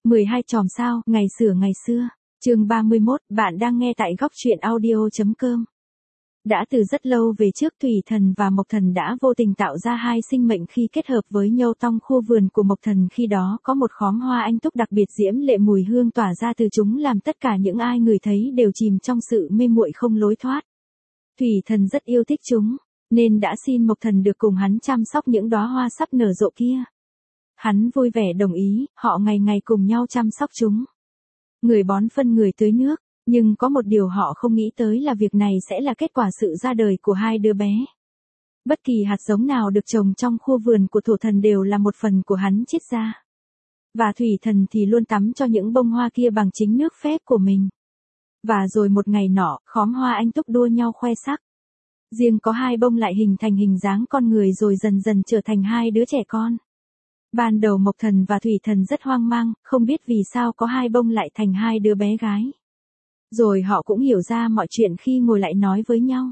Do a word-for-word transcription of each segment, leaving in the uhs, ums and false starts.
mười hai chòm sao, ngày xửa ngày xưa. Chương ba mươi mốt, bạn đang nghe tại góc truyện audio chấm com. Đã từ rất lâu về trước Thủy Thần và Mộc Thần đã vô tình tạo ra hai sinh mệnh khi kết hợp với nhau trong khu vườn của Mộc Thần, khi đó có một khóm hoa anh túc đặc biệt diễm lệ, mùi hương tỏa ra từ chúng làm tất cả những ai người thấy đều chìm trong sự mê muội không lối thoát. Thủy Thần rất yêu thích chúng, nên đã xin Mộc Thần được cùng hắn chăm sóc những đóa hoa sắp nở rộ kia. Hắn vui vẻ đồng ý, họ ngày ngày cùng nhau chăm sóc chúng. Người bón phân người tưới nước, nhưng có một điều họ không nghĩ tới là việc này sẽ là kết quả sự ra đời của hai đứa bé. Bất kỳ hạt giống nào được trồng trong khu vườn của Thổ Thần đều là một phần của hắn chiết ra. Và Thủy Thần thì luôn tắm cho những bông hoa kia bằng chính nước phép của mình. Và rồi một ngày nọ, khóm hoa anh túc đua nhau khoe sắc. Riêng có hai bông lại hình thành hình dáng con người rồi dần dần trở thành hai đứa trẻ con. Ban đầu Mộc Thần và Thủy Thần rất hoang mang, không biết vì sao có hai bông lại thành hai đứa bé gái. Rồi họ cũng hiểu ra mọi chuyện khi ngồi lại nói với nhau.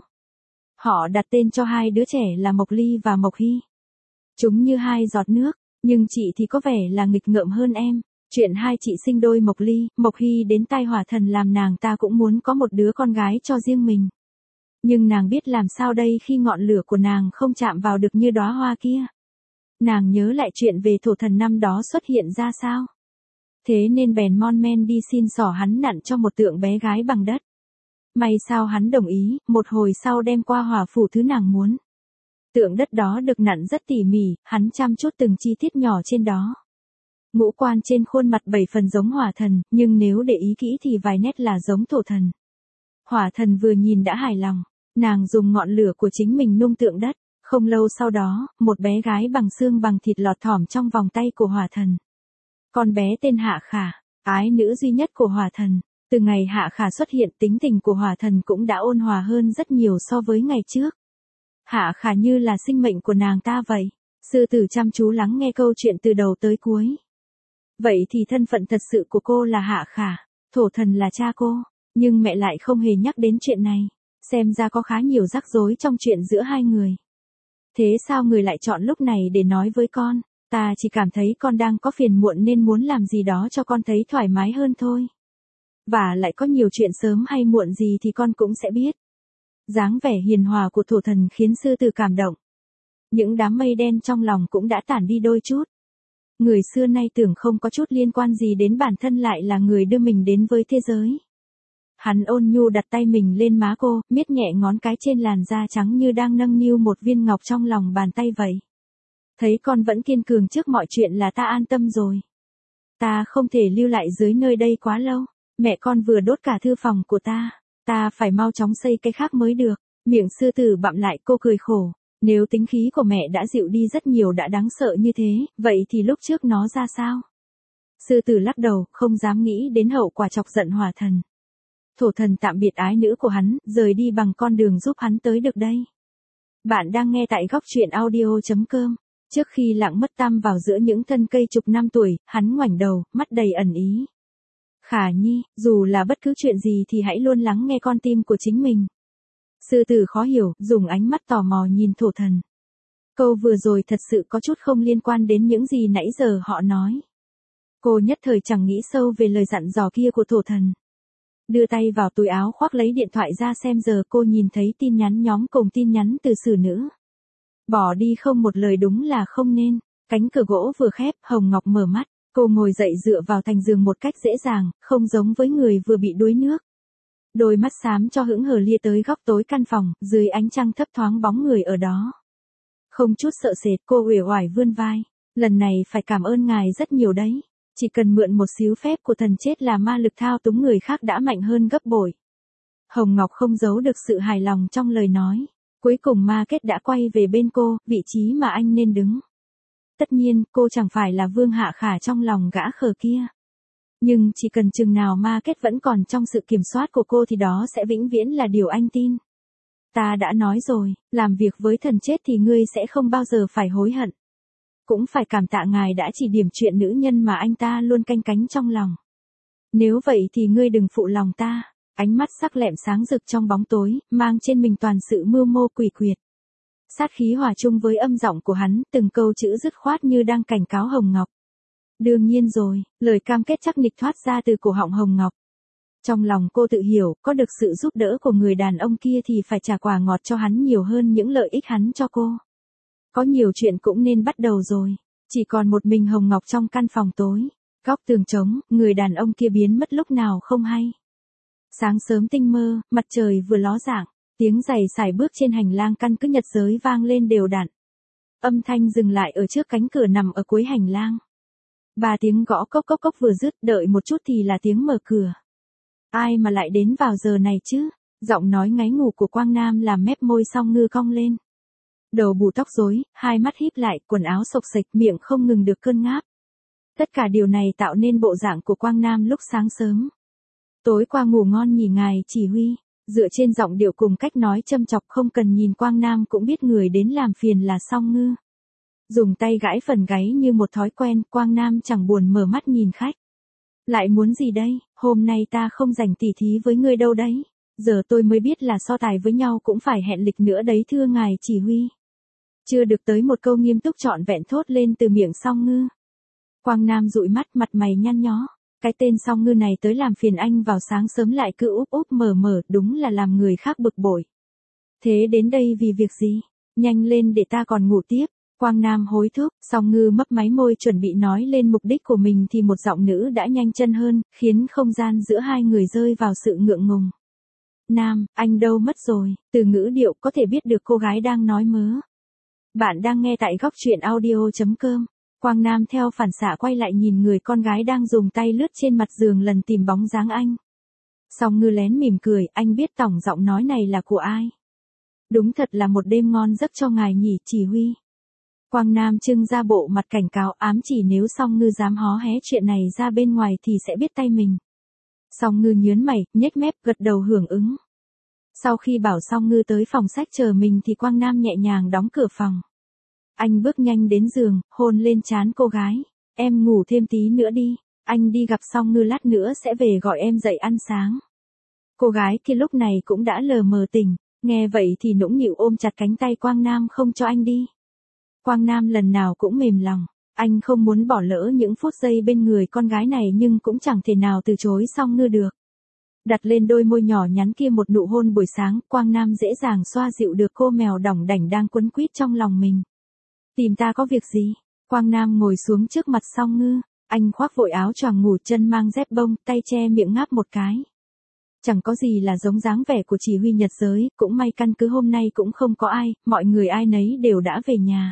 Họ đặt tên cho hai đứa trẻ là Mộc Ly và Mộc Hy. Chúng như hai giọt nước, nhưng chị thì có vẻ là nghịch ngợm hơn em. Chuyện hai chị sinh đôi Mộc Ly, Mộc Hy đến tai Hỏa Thần làm nàng ta cũng muốn có một đứa con gái cho riêng mình. Nhưng nàng biết làm sao đây khi ngọn lửa của nàng không chạm vào được như đóa hoa kia. Nàng nhớ lại chuyện về Thổ Thần năm đó xuất hiện ra sao. Thế nên bèn mon men đi xin xỏ hắn nặn cho một tượng bé gái bằng đất. May sao hắn đồng ý, một hồi sau đem qua hỏa phủ thứ nàng muốn. Tượng đất đó được nặn rất tỉ mỉ, hắn chăm chút từng chi tiết nhỏ trên đó. Ngũ quan trên khuôn mặt bảy phần giống Hỏa Thần, nhưng nếu để ý kỹ thì vài nét là giống Thổ Thần. Hỏa Thần vừa nhìn đã hài lòng, nàng dùng ngọn lửa của chính mình nung tượng đất. Không lâu sau đó, một bé gái bằng xương bằng thịt lọt thỏm trong vòng tay của Hỏa Thần. Con bé tên Hạ Khả, ái nữ duy nhất của Hỏa Thần. Từ ngày Hạ Khả xuất hiện, tính tình của Hỏa Thần cũng đã ôn hòa hơn rất nhiều so với ngày trước. Hạ Khả như là sinh mệnh của nàng ta vậy. Sư tử chăm chú lắng nghe câu chuyện từ đầu tới cuối. Vậy thì thân phận thật sự của cô là Hạ Khả, Thổ Thần là cha cô, nhưng mẹ lại không hề nhắc đến chuyện này. Xem ra có khá nhiều rắc rối trong chuyện giữa hai người. Thế sao người lại chọn lúc này để nói với con? Ta chỉ cảm thấy con đang có phiền muộn nên muốn làm gì đó cho con thấy thoải mái hơn thôi. Và lại có nhiều chuyện sớm hay muộn gì thì con cũng sẽ biết. Dáng vẻ hiền hòa của Thổ Thần khiến sư tử cảm động. Những đám mây đen trong lòng cũng đã tản đi đôi chút. Người xưa nay tưởng không có chút liên quan gì đến bản thân lại là người đưa mình đến với thế giới. Hắn ôn nhu đặt tay mình lên má cô, miết nhẹ ngón cái trên làn da trắng như đang nâng niu một viên ngọc trong lòng bàn tay vậy. Thấy con vẫn kiên cường trước mọi chuyện là ta an tâm rồi. Ta không thể lưu lại dưới nơi đây quá lâu. Mẹ con vừa đốt cả thư phòng của ta. Ta phải mau chóng xây cái khác mới được. Miệng sư tử bặm lại, cô cười khổ. Nếu tính khí của mẹ đã dịu đi rất nhiều, đã đáng sợ như thế, vậy thì lúc trước nó ra sao? Sư tử lắc đầu, không dám nghĩ đến hậu quả chọc giận Hỏa Thần. Thổ Thần tạm biệt ái nữ của hắn, rời đi bằng con đường giúp hắn tới được đây. Bạn đang nghe tại góc truyện audio chấm com. Trước khi lặng mất tăm vào giữa những thân cây chục năm tuổi, hắn ngoảnh đầu, mắt đầy ẩn ý. Khả Nhi, dù là bất cứ chuyện gì thì hãy luôn lắng nghe con tim của chính mình. Sư tử khó hiểu, dùng ánh mắt tò mò nhìn Thổ Thần. Câu vừa rồi thật sự có chút không liên quan đến những gì nãy giờ họ nói. Cô nhất thời chẳng nghĩ sâu về lời dặn dò kia của Thổ Thần. Đưa tay vào túi áo khoác lấy điện thoại ra xem giờ, cô nhìn thấy tin nhắn nhóm cùng tin nhắn từ xử nữ. Bỏ đi không một lời đúng là không nên. Cánh cửa gỗ vừa khép, Hồng Ngọc mở mắt. Cô ngồi dậy dựa vào thành giường một cách dễ dàng, không giống với người vừa bị đuối nước. Đôi mắt xám cho hững hờ lia tới góc tối căn phòng, dưới ánh trăng thấp thoáng bóng người ở đó. Không chút sợ sệt, cô uể oải vươn vai. Lần này phải cảm ơn ngài rất nhiều đấy. Chỉ cần mượn một xíu phép của thần chết là ma lực thao túng người khác đã mạnh hơn gấp bội. Hồng Ngọc không giấu được sự hài lòng trong lời nói. Cuối cùng Ma Kết đã quay về bên cô, vị trí mà anh nên đứng. Tất nhiên, cô chẳng phải là Vương Hạ Khả trong lòng gã khờ kia. Nhưng chỉ cần chừng nào Ma Kết vẫn còn trong sự kiểm soát của cô thì đó sẽ vĩnh viễn là điều anh tin. Ta đã nói rồi, làm việc với thần chết thì ngươi sẽ không bao giờ phải hối hận. Cũng phải cảm tạ ngài đã chỉ điểm chuyện nữ nhân mà anh ta luôn canh cánh trong lòng. Nếu vậy thì ngươi đừng phụ lòng ta. Ánh mắt sắc lẹm sáng rực trong bóng tối, mang trên mình toàn sự mưu mô quỷ quyệt. Sát khí hòa chung với âm giọng của hắn, từng câu chữ dứt khoát như đang cảnh cáo Hồng Ngọc. Đương nhiên rồi, lời cam kết chắc nịch thoát ra từ cổ họng Hồng Ngọc. Trong lòng cô tự hiểu, có được sự giúp đỡ của người đàn ông kia thì phải trả quà ngọt cho hắn nhiều hơn những lợi ích hắn cho cô. Có nhiều chuyện cũng nên bắt đầu rồi. Chỉ còn một mình Hồng Ngọc trong căn phòng tối. Góc tường trống, người đàn ông kia biến mất lúc nào không hay. Sáng sớm tinh mơ, mặt trời vừa ló dạng, tiếng giày sải bước trên hành lang căn cứ nhật giới vang lên đều đặn. Âm thanh dừng lại ở trước cánh cửa nằm ở cuối hành lang. Ba tiếng gõ cốc cốc cốc vừa dứt, đợi một chút thì là tiếng mở cửa. Ai mà lại đến vào giờ này chứ? Giọng nói ngáy ngủ của Quang Nam làm mép môi Song Ngư cong lên. Đầu bù tóc rối, hai mắt híp lại, quần áo xộc xệch, miệng không ngừng được cơn ngáp. Tất cả điều này tạo nên bộ dạng của Quang Nam lúc sáng sớm. Tối qua ngủ ngon nhỉ ngài chỉ huy, dựa trên giọng điệu cùng cách nói châm chọc không cần nhìn Quang Nam cũng biết người đến làm phiền là Song Ngư. Dùng tay gãi phần gáy như một thói quen, Quang Nam chẳng buồn mở mắt nhìn khách. Lại muốn gì đây, hôm nay ta không rảnh tỉ thí với ngươi đâu đấy. Giờ tôi mới biết là so tài với nhau cũng phải hẹn lịch nữa đấy thưa ngài chỉ huy. Chưa được tới một câu nghiêm túc trọn vẹn thốt lên từ miệng Song Ngư. Quang Nam dụi mắt, mặt mày nhăn nhó. Cái tên Song Ngư này tới làm phiền anh vào sáng sớm lại cứ úp úp mở mở, đúng là làm người khác bực bội. Thế đến đây vì việc gì? Nhanh lên để ta còn ngủ tiếp. Quang Nam hối thúc, Song Ngư mấp máy môi chuẩn bị nói lên mục đích của mình thì một giọng nữ đã nhanh chân hơn, khiến không gian giữa hai người rơi vào sự ngượng ngùng. Nam, anh đâu mất rồi? Từ ngữ điệu có thể biết được cô gái đang nói mớ. Bạn đang nghe tại góc truyện audio chấm com. Quang Nam theo phản xạ quay lại nhìn người con gái đang dùng tay lướt trên mặt giường lần tìm bóng dáng anh. Song Ngư lén mỉm cười, anh biết tổng giọng nói này là của ai. Đúng thật là một đêm ngon giấc cho ngài nhỉ chỉ huy. Quang Nam trưng ra bộ mặt cảnh cáo, ám chỉ nếu Song Ngư dám hó hé chuyện này ra bên ngoài thì sẽ biết tay mình. Song Ngư nhớn mày, nhếch mép, gật đầu hưởng ứng. Sau khi bảo Song Ngư tới phòng sách chờ mình thì Quang Nam nhẹ nhàng đóng cửa phòng. Anh bước nhanh đến giường, hôn lên trán cô gái. Em ngủ thêm tí nữa đi, anh đi gặp Song Ngư lát nữa sẽ về gọi em dậy ăn sáng. Cô gái kia lúc này cũng đã lờ mờ tỉnh, nghe vậy thì nũng nịu ôm chặt cánh tay Quang Nam không cho anh đi. Quang Nam lần nào cũng mềm lòng, anh không muốn bỏ lỡ những phút giây bên người con gái này nhưng cũng chẳng thể nào từ chối Song Ngư được. Đặt lên đôi môi nhỏ nhắn kia một nụ hôn buổi sáng, Quang Nam dễ dàng xoa dịu được cô mèo đỏng đảnh đang quấn quýt trong lòng mình. Tìm ta có việc gì? Quang Nam ngồi xuống trước mặt Song Ngư, anh khoác vội áo choàng ngủ, chân mang dép bông, tay che miệng ngáp một cái. Chẳng có gì là giống dáng vẻ của chỉ huy nhật giới, cũng may căn cứ hôm nay cũng không có ai, mọi người ai nấy đều đã về nhà.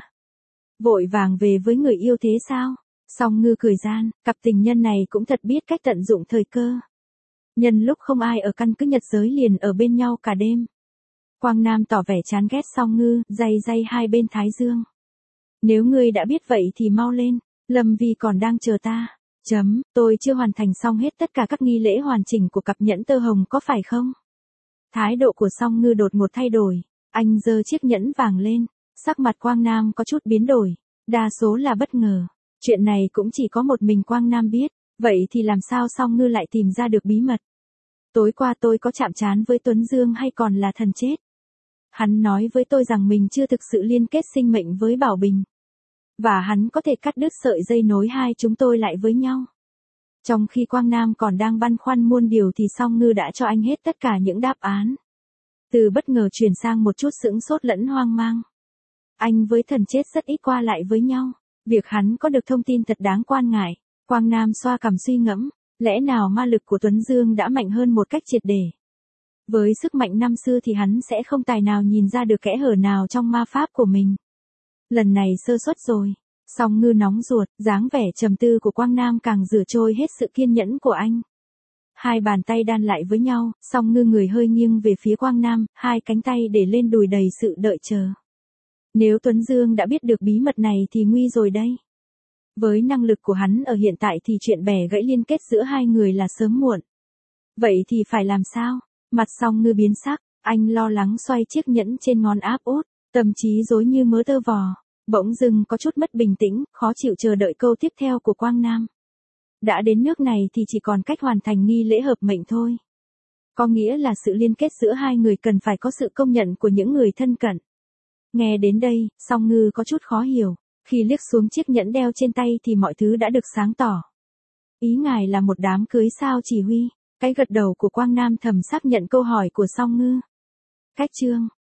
Vội vàng về với người yêu thế sao? Song Ngư cười gian, cặp tình nhân này cũng thật biết cách tận dụng thời cơ. Nhân lúc không ai ở căn cứ nhật giới liền ở bên nhau cả đêm. Quang Nam tỏ vẻ chán ghét Song Ngư, day day hai bên thái dương. Nếu ngươi đã biết vậy thì mau lên, Lâm Vi còn đang chờ ta. Chấm, tôi chưa hoàn thành xong hết tất cả các nghi lễ hoàn chỉnh của cặp nhẫn tơ hồng có phải không? Thái độ của Song Ngư đột ngột thay đổi, anh giơ chiếc nhẫn vàng lên, sắc mặt Quang Nam có chút biến đổi, đa số là bất ngờ. Chuyện này cũng chỉ có một mình Quang Nam biết, vậy thì làm sao Song Ngư lại tìm ra được bí mật? Tối qua tôi có chạm trán với Tuấn Dương hay còn là thần chết? Hắn nói với tôi rằng mình chưa thực sự liên kết sinh mệnh với Bảo Bình. Và hắn có thể cắt đứt sợi dây nối hai chúng tôi lại với nhau. Trong khi Quang Nam còn đang băn khoăn muôn điều thì Song Ngư đã cho anh hết tất cả những đáp án. Từ bất ngờ chuyển sang một chút sững sốt lẫn hoang mang. Anh với thần chết rất ít qua lại với nhau. Việc hắn có được thông tin thật đáng quan ngại. Quang Nam xoa cằm suy ngẫm, lẽ nào ma lực của Tuấn Dương đã mạnh hơn một cách triệt để. Với sức mạnh năm xưa thì hắn sẽ không tài nào nhìn ra được kẽ hở nào trong ma pháp của mình. Lần này sơ suất rồi. Song Ngư nóng ruột, dáng vẻ trầm tư của Quang Nam càng rửa trôi hết sự kiên nhẫn của anh. Hai bàn tay đan lại với nhau, Song Ngư người hơi nghiêng về phía Quang Nam, hai cánh tay để lên đùi đầy sự đợi chờ. Nếu Tuấn Dương đã biết được bí mật này thì nguy rồi đây. Với năng lực của hắn ở hiện tại thì chuyện bẻ gãy liên kết giữa hai người là sớm muộn. Vậy thì phải làm sao? Mặt Song Ngư biến sắc, anh lo lắng xoay chiếc nhẫn trên ngón áp út, tâm trí rối như mớ tơ vò. Bỗng dưng có chút mất bình tĩnh, khó chịu chờ đợi câu tiếp theo của Quang Nam. Đã đến nước này thì chỉ còn cách hoàn thành nghi lễ hợp mệnh thôi. Có nghĩa là sự liên kết giữa hai người cần phải có sự công nhận của những người thân cận. Nghe đến đây, Song Ngư có chút khó hiểu. Khi liếc xuống chiếc nhẫn đeo trên tay thì mọi thứ đã được sáng tỏ. Ý ngài là một đám cưới sao chỉ huy? Cái gật đầu của Quang Nam thầm xác nhận câu hỏi của Song Ngư. Cách chương